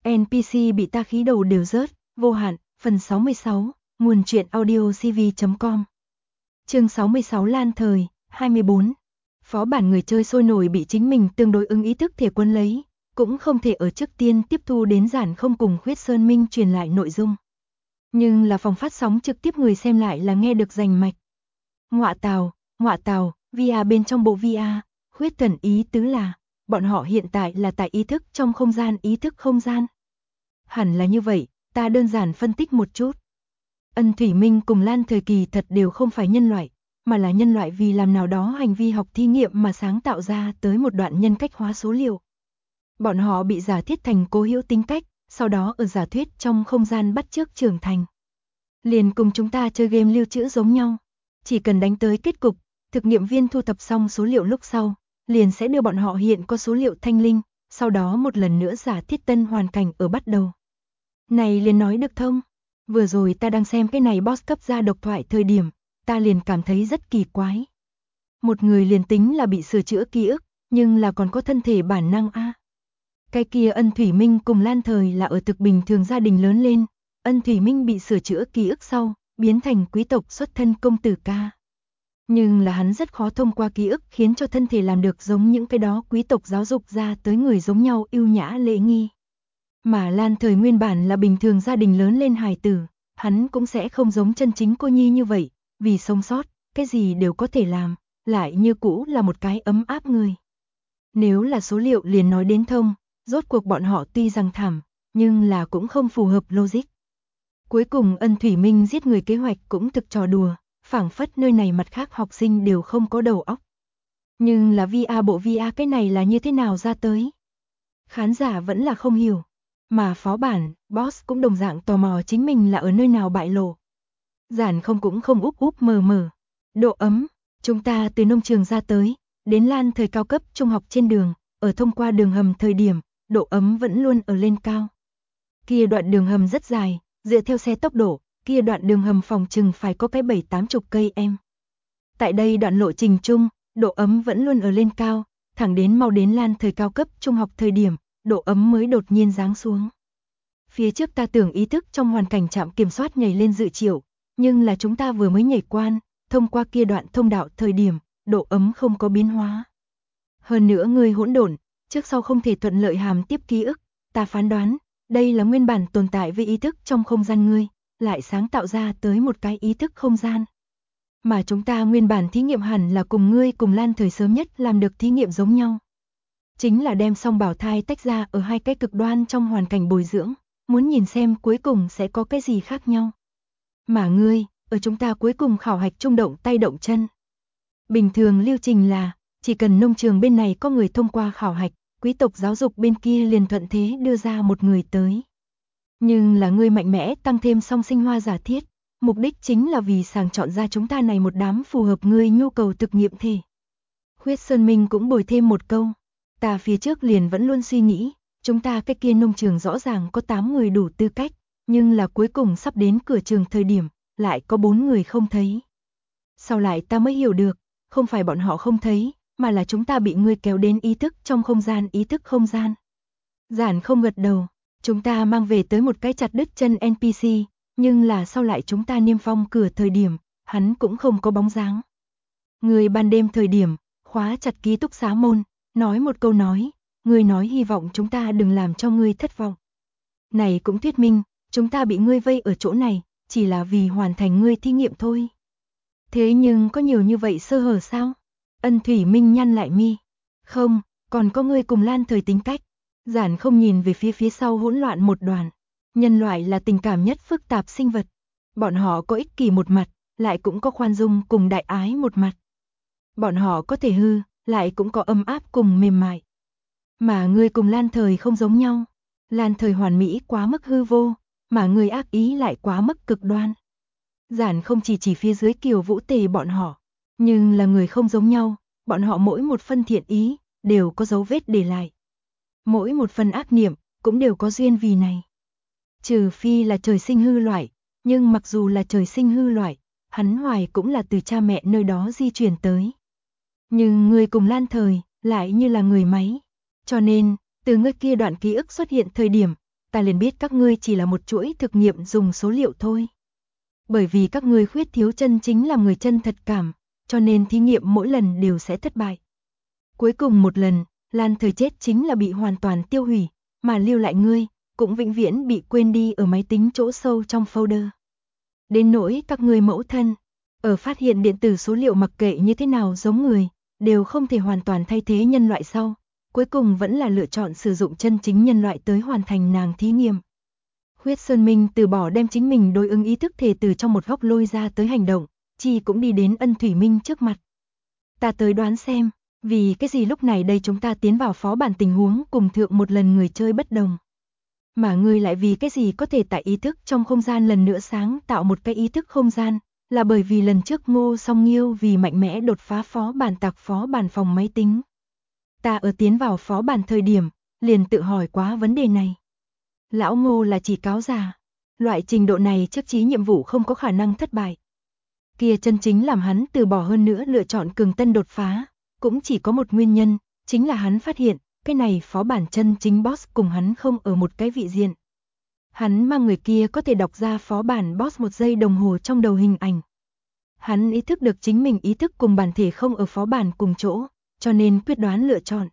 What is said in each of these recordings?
NPC bị ta khí đầu đều rớt, vô hạn, phần 66, nguồn truyện audio cv.com. Chương 66 Lan Thời, 24. Phó bản người chơi sôi nổi bị chính mình tương đối ứng ý thức thể quân lấy, cũng không thể ở trước tiên tiếp thu đến giản không cùng Khuyết Sơn Minh truyền lại nội dung. Nhưng là phòng phát sóng trực tiếp người xem lại là nghe được rành mạch. Ngọa tào, VR bên trong bộ VR, Khuyết Thần ý tứ là, bọn họ hiện tại là tại ý thức trong không gian ý thức không gian. Hẳn là như vậy, ta đơn giản phân tích một chút. Ân Thủy Minh cùng Lan Thời kỳ thật đều không phải nhân loại, mà là nhân loại vì làm nào đó hành vi học thí nghiệm mà sáng tạo ra tới một đoạn nhân cách hóa số liệu. Bọn họ bị giả thiết thành cố hữu tính cách, sau đó ở giả thuyết trong không gian bắt chước trưởng thành. Liền cùng chúng ta chơi game lưu trữ giống nhau, chỉ cần đánh tới kết cục, thực nghiệm viên thu thập xong số liệu lúc sau, liền sẽ đưa bọn họ hiện có số liệu thanh linh, sau đó một lần nữa giả thiết tân hoàn cảnh ở bắt đầu. Này liền nói được thông. Vừa rồi ta đang xem cái này boss cấp ra độc thoại thời điểm, ta liền cảm thấy rất kỳ quái. Một người liền tính là bị sửa chữa ký ức, nhưng là còn có thân thể bản năng a. Cái kia Ân Thủy Minh cùng Lan Thời là ở thực bình thường gia đình lớn lên, Ân Thủy Minh bị sửa chữa ký ức sau, biến thành quý tộc xuất thân công tử ca. Nhưng là hắn rất khó thông qua ký ức khiến cho thân thể làm được giống những cái đó quý tộc giáo dục ra tới người giống nhau ưu nhã lễ nghi. Mà Lan Thời nguyên bản là bình thường gia đình lớn lên hài tử, hắn cũng sẽ không giống chân chính cô nhi như vậy, vì sống sót, cái gì đều có thể làm, lại như cũ là một cái ấm áp người. Nếu là số liệu liền nói đến thông, rốt cuộc bọn họ tuy rằng thảm, nhưng là cũng không phù hợp logic. Cuối cùng Ân Thủy Minh giết người kế hoạch cũng thực trò đùa, phảng phất nơi này mặt khác học sinh đều không có đầu óc. Nhưng là bộ VR cái này là như thế nào ra tới? Khán giả vẫn là không hiểu. Mà phó bản, boss cũng đồng dạng tò mò chính mình là ở nơi nào bại lộ. Giản không cũng không úp mờ mờ. Độ ấm, chúng ta từ nông trường ra tới, đến Lan Thời cao cấp trung học trên đường, ở thông qua đường hầm thời điểm, độ ấm vẫn luôn ở lên cao. Kia đoạn đường hầm rất dài, dựa theo xe tốc độ, kia đoạn đường hầm phòng chừng phải có cái 7-80 cây em. Tại đây đoạn lộ trình chung, độ ấm vẫn luôn ở lên cao, thẳng đến mau đến Lan Thời cao cấp trung học thời điểm, độ ấm mới đột nhiên giáng xuống. Phía trước ta tưởng ý thức trong hoàn cảnh trạm kiểm soát nhảy lên dự triệu, nhưng là chúng ta vừa mới nhảy quan, thông qua kia đoạn thông đạo thời điểm, độ ấm không có biến hóa. Hơn nữa người hỗn độn, trước sau không thể thuận lợi hàm tiếp ký ức, ta phán đoán, đây là nguyên bản tồn tại với ý thức trong không gian ngươi, lại sáng tạo ra tới một cái ý thức không gian. Mà chúng ta nguyên bản thí nghiệm hẳn là cùng ngươi cùng Lan Thời sớm nhất làm được thí nghiệm giống nhau. Chính là đem song bảo thai tách ra ở hai cái cực đoan trong hoàn cảnh bồi dưỡng, muốn nhìn xem cuối cùng sẽ có cái gì khác nhau. Mà ngươi, ở chúng ta cuối cùng khảo hạch trung động tay động chân. Bình thường lưu trình là, chỉ cần nông trường bên này có người thông qua khảo hạch, quý tộc giáo dục bên kia liền thuận thế đưa ra một người tới. Nhưng là ngươi mạnh mẽ tăng thêm song sinh hoa giả thiết, mục đích chính là vì sàng chọn ra chúng ta này một đám phù hợp ngươi nhu cầu thực nghiệm thể. Khuyết Sơn Minh cũng bồi thêm một câu. Ta phía trước liền vẫn luôn suy nghĩ, chúng ta cái kia nông trường rõ ràng có 8 người đủ tư cách, nhưng là cuối cùng sắp đến cửa trường thời điểm, lại có 4 người không thấy. Sau lại ta mới hiểu được, không phải bọn họ không thấy, mà là chúng ta bị ngươi kéo đến ý thức trong không gian ý thức không gian. Giản không gật đầu, chúng ta mang về tới một cái chặt đứt chân NPC, nhưng là sau lại chúng ta niêm phong cửa thời điểm, hắn cũng không có bóng dáng. Người ban đêm thời điểm, khóa chặt ký túc xá môn, nói một câu nói, ngươi nói hy vọng chúng ta đừng làm cho ngươi thất vọng. Này cũng thuyết minh, chúng ta bị ngươi vây ở chỗ này, chỉ là vì hoàn thành ngươi thí nghiệm thôi. Thế nhưng có nhiều như vậy sơ hở sao? Ân Thủy Minh nhăn lại mi. Không, còn có ngươi cùng Lan Thời tính cách. Giản không nhìn về phía sau hỗn loạn một đoàn. Nhân loại là tình cảm nhất phức tạp sinh vật. Bọn họ có ích kỷ một mặt, lại cũng có khoan dung cùng đại ái một mặt. Bọn họ có thể hư, lại cũng có ấm áp cùng mềm mại. Mà ngươi cùng Lan Thời không giống nhau. Lan Thời hoàn mỹ quá mức hư vô, mà ngươi ác ý lại quá mức cực đoan. Giản không chỉ phía dưới Kiều Vũ Tề bọn họ, nhưng là người không giống nhau, bọn họ mỗi một phân thiện ý, đều có dấu vết để lại. Mỗi một phần ác niệm, cũng đều có duyên vì này. Trừ phi là trời sinh hư loại, nhưng mặc dù là trời sinh hư loại, hắn hoài cũng là từ cha mẹ nơi đó di truyền tới. Nhưng người cùng Lan Thời, lại như là người máy. Cho nên, từ ngươi kia đoạn ký ức xuất hiện thời điểm, ta liền biết các ngươi chỉ là một chuỗi thực nghiệm dùng số liệu thôi. Bởi vì các ngươi khuyết thiếu chân chính làm người chân thật cảm, cho nên thí nghiệm mỗi lần đều sẽ thất bại. Cuối cùng một lần, Lan Thời chết chính là bị hoàn toàn tiêu hủy, mà lưu lại ngươi, cũng vĩnh viễn bị quên đi ở máy tính chỗ sâu trong folder. Đến nỗi các ngươi mẫu thân, ở phát hiện điện tử số liệu mặc kệ như thế nào giống người, đều không thể hoàn toàn thay thế nhân loại sau, cuối cùng vẫn là lựa chọn sử dụng chân chính nhân loại tới hoàn thành nàng thí nghiệm. Huyết Sơn Minh từ bỏ đem chính mình đối ứng ý thức thể từ trong một góc lôi ra tới hành động, Chi cũng đi đến Ân Thủy Minh trước mặt. Ta tới đoán xem, vì cái gì lúc này đây chúng ta tiến vào phó bản tình huống cùng thượng một lần người chơi bất đồng. Mà ngươi lại vì cái gì có thể tại ý thức trong không gian lần nữa sáng tạo một cái ý thức không gian, là bởi vì lần trước Ngô Song Nghiêu vì mạnh mẽ đột phá phó bản tạc phó bản phòng máy tính. Ta ở tiến vào phó bản thời điểm, liền tự hỏi quá vấn đề này. Lão Ngô là chỉ cáo già, loại trình độ này chắc chí nhiệm vụ không có khả năng thất bại. Kia chân chính làm hắn từ bỏ hơn nữa lựa chọn cường tân đột phá, cũng chỉ có một nguyên nhân, chính là hắn phát hiện, cái này phó bản chân chính boss cùng hắn không ở một cái vị diện. Hắn mang người kia có thể đọc ra phó bản boss 1 giây đồng hồ trong đầu hình ảnh. Hắn ý thức được chính mình ý thức cùng bản thể không ở phó bản cùng chỗ, cho nên quyết đoán lựa chọn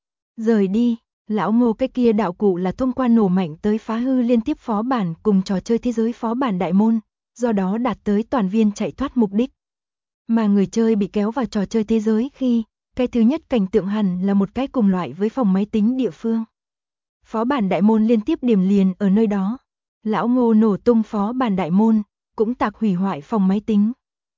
rời đi. Lão Ngô cái kia đạo cụ là thông qua nổ mạnh tới phá hư liên tiếp phó bản cùng trò chơi thế giới phó bản đại môn, do đó đạt tới toàn viên chạy thoát mục đích. Mà người chơi bị kéo vào trò chơi thế giới khi, cái thứ nhất cảnh tượng hẳn là một cái cùng loại với phòng máy tính địa phương. Phó bản đại môn liên tiếp điểm liền ở nơi đó. Lão Ngô nổ tung phó bản đại môn, cũng tạc hủy hoại phòng máy tính.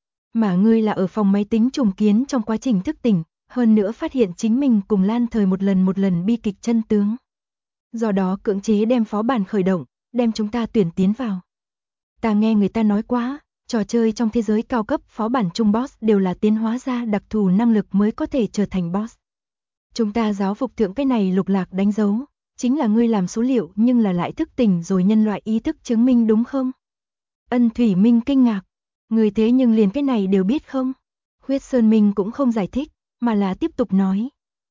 Mà ngươi là ở phòng máy tính trùng kiến trong quá trình thức tỉnh, hơn nữa phát hiện chính mình cùng Lan Thời một lần bi kịch chân tướng. Do đó cưỡng chế đem phó bản khởi động, đem chúng ta tuyển tiến vào. Ta nghe người ta nói quá, trò chơi trong thế giới cao cấp phó bản chung boss đều là tiến hóa ra đặc thù năng lực mới có thể trở thành boss. Chúng ta giáo phục thượng cái này lục lạc đánh dấu, chính là ngươi làm số liệu nhưng là lại thức tỉnh rồi nhân loại ý thức chứng minh đúng không? Ân Thủy Minh kinh ngạc, người thế nhưng liền cái này đều biết không? Huyết Sơn Minh cũng không giải thích, mà là tiếp tục nói.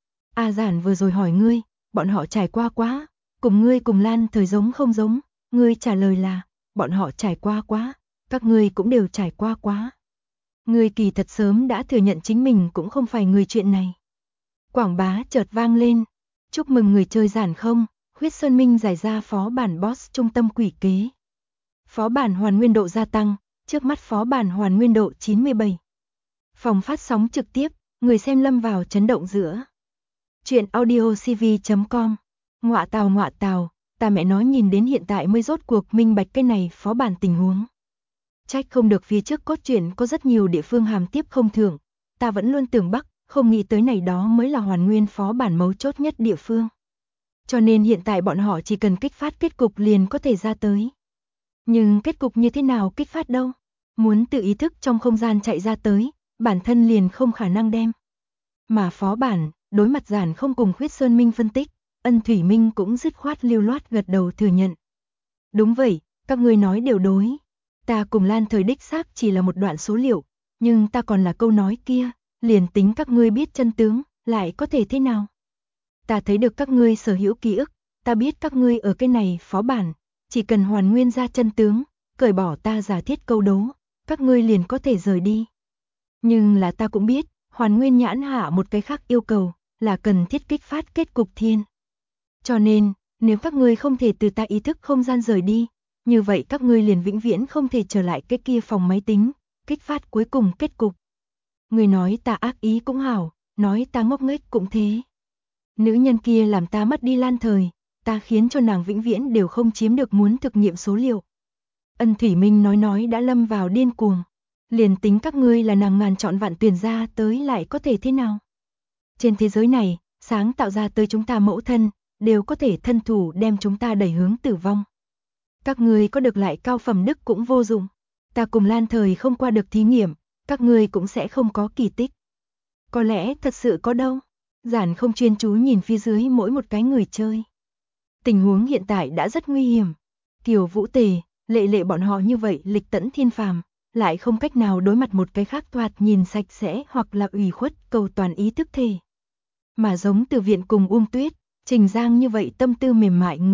A Giản vừa rồi hỏi ngươi, bọn họ trải qua quá, cùng ngươi cùng Lan Thời giống không giống, ngươi trả lời là, bọn họ trải qua quá, các ngươi cũng đều trải qua quá. Ngươi kỳ thật sớm đã thừa nhận chính mình cũng không phải người chuyện này. Quảng bá chợt vang lên, chúc mừng người chơi Giản không, Huyết Sơn Minh giải ra phó bản boss trung tâm quỷ kế. Phó bản hoàn nguyên độ gia tăng, trước mắt phó bản hoàn nguyên độ 97. Phòng phát sóng trực tiếp, người xem lâm vào chấn động giữa. Chuyện audiocv.com. Ngọa tào, ta mẹ nói nhìn đến hiện tại mới rốt cuộc minh bạch cái này phó bản tình huống. Trách không được phía trước cốt truyện có rất nhiều địa phương hàm tiếp không thưởng, ta vẫn luôn tưởng Bắc, không nghĩ tới này đó mới là hoàn nguyên phó bản mấu chốt nhất địa phương. Cho nên hiện tại bọn họ chỉ cần kích phát kết cục liền có thể ra tới. Nhưng kết cục như thế nào kích phát đâu? Muốn tự ý thức trong không gian chạy ra tới, bản thân liền không khả năng đem. Mà phó bản, đối mặt Giản không cùng Huyết Sơn Minh phân tích, Ân Thủy Minh cũng dứt khoát lưu loát gật đầu thừa nhận. Đúng vậy, các ngươi nói đều đối. Ta cùng Lan Thời đích xác chỉ là một đoạn số liệu, nhưng ta còn là câu nói kia, liền tính các ngươi biết chân tướng, lại có thể thế nào? Ta thấy được các ngươi sở hữu ký ức, ta biết các ngươi ở cái này phó bản, chỉ cần hoàn nguyên ra chân tướng, cởi bỏ ta giả thiết câu đố, các ngươi liền có thể rời đi. Nhưng là ta cũng biết, hoàn nguyên nhãn hạ một cái khác yêu cầu, là cần thiết kích phát kết cục thiên. Cho nên, nếu các ngươi không thể từ ta ý thức không gian rời đi, như vậy các ngươi liền vĩnh viễn không thể trở lại cái kia phòng máy tính, kích phát cuối cùng kết cục. Người nói ta ác ý cũng hảo, nói ta ngốc nghếch cũng thế. Nữ nhân kia làm ta mất đi Lan Thời, ta khiến cho nàng vĩnh viễn đều không chiếm được muốn thực nghiệm số liệu. Ân Thủy Minh nói đã lâm vào điên cuồng. Liền tính các ngươi là nàng ngàn chọn vạn tuyển ra tới lại có thể thế nào? Trên thế giới này, sáng tạo ra tới chúng ta mẫu thân, đều có thể thân thủ đem chúng ta đẩy hướng tử vong. Các ngươi có được lại cao phẩm đức cũng vô dụng. Ta cùng Lan Thời không qua được thí nghiệm, các ngươi cũng sẽ không có kỳ tích. Có lẽ thật sự có đâu. Giản không chuyên chú nhìn phía dưới mỗi một cái người chơi. Tình huống hiện tại đã rất nguy hiểm. Kiều Vũ Tề, Lệ bọn họ như vậy lịch tẫn thiên phàm, lại không cách nào đối mặt một cái khác thoạt nhìn sạch sẽ hoặc là ủy khuất cầu toàn ý thức thể. Mà giống Từ Viện cùng Uông Tuyết, Trình Giang như vậy tâm tư mềm mại người,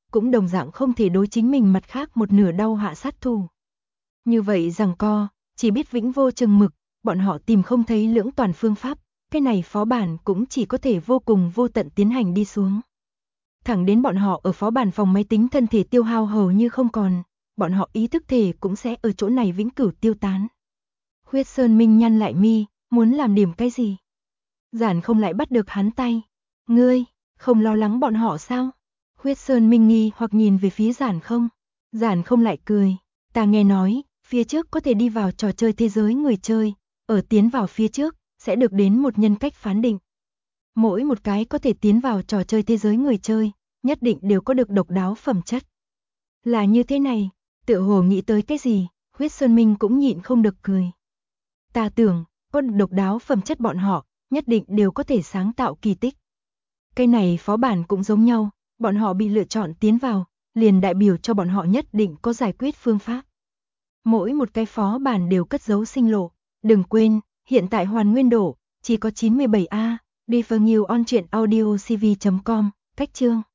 cũng đồng dạng không thể đối chính mình mặt khác một nửa đau hạ sát thủ. Như vậy giằng co, chỉ biết vĩnh vô chừng mực, bọn họ tìm không thấy lưỡng toàn phương pháp, cái này phó bản cũng chỉ có thể vô cùng vô tận tiến hành đi xuống. Thẳng đến bọn họ ở phó bản phòng máy tính thân thể tiêu hao hầu như không còn, bọn họ ý thức thể cũng sẽ ở chỗ này vĩnh cửu tiêu tán. Huyết Sơn Minh nhăn lại mi, muốn làm điểm cái gì? Giản không lại bắt được hắn tay. Ngươi, không lo lắng bọn họ sao? Huyết Sơn Minh nghi hoặc nhìn về phía Giản không. Giản không lại cười. Ta nghe nói, phía trước có thể đi vào trò chơi thế giới người chơi, ở tiến vào phía trước, sẽ được đến một nhân cách phán định. Mỗi một cái có thể tiến vào trò chơi thế giới người chơi, nhất định đều có được độc đáo phẩm chất. Là như thế này, tựa hồ nghĩ tới cái gì, Huyết Sơn Minh cũng nhịn không được cười. Ta tưởng, có độc đáo phẩm chất bọn họ, nhất định đều có thể sáng tạo kỳ tích. Cái này phó bản cũng giống nhau, bọn họ bị lựa chọn tiến vào, liền đại biểu cho bọn họ nhất định có giải quyết phương pháp. Mỗi một cái phó bản đều cất giấu sinh lộ, đừng quên, hiện tại hoàn nguyên độ, chỉ có 97A, đi vào nhiều on truyện audio cv.com, cách chương.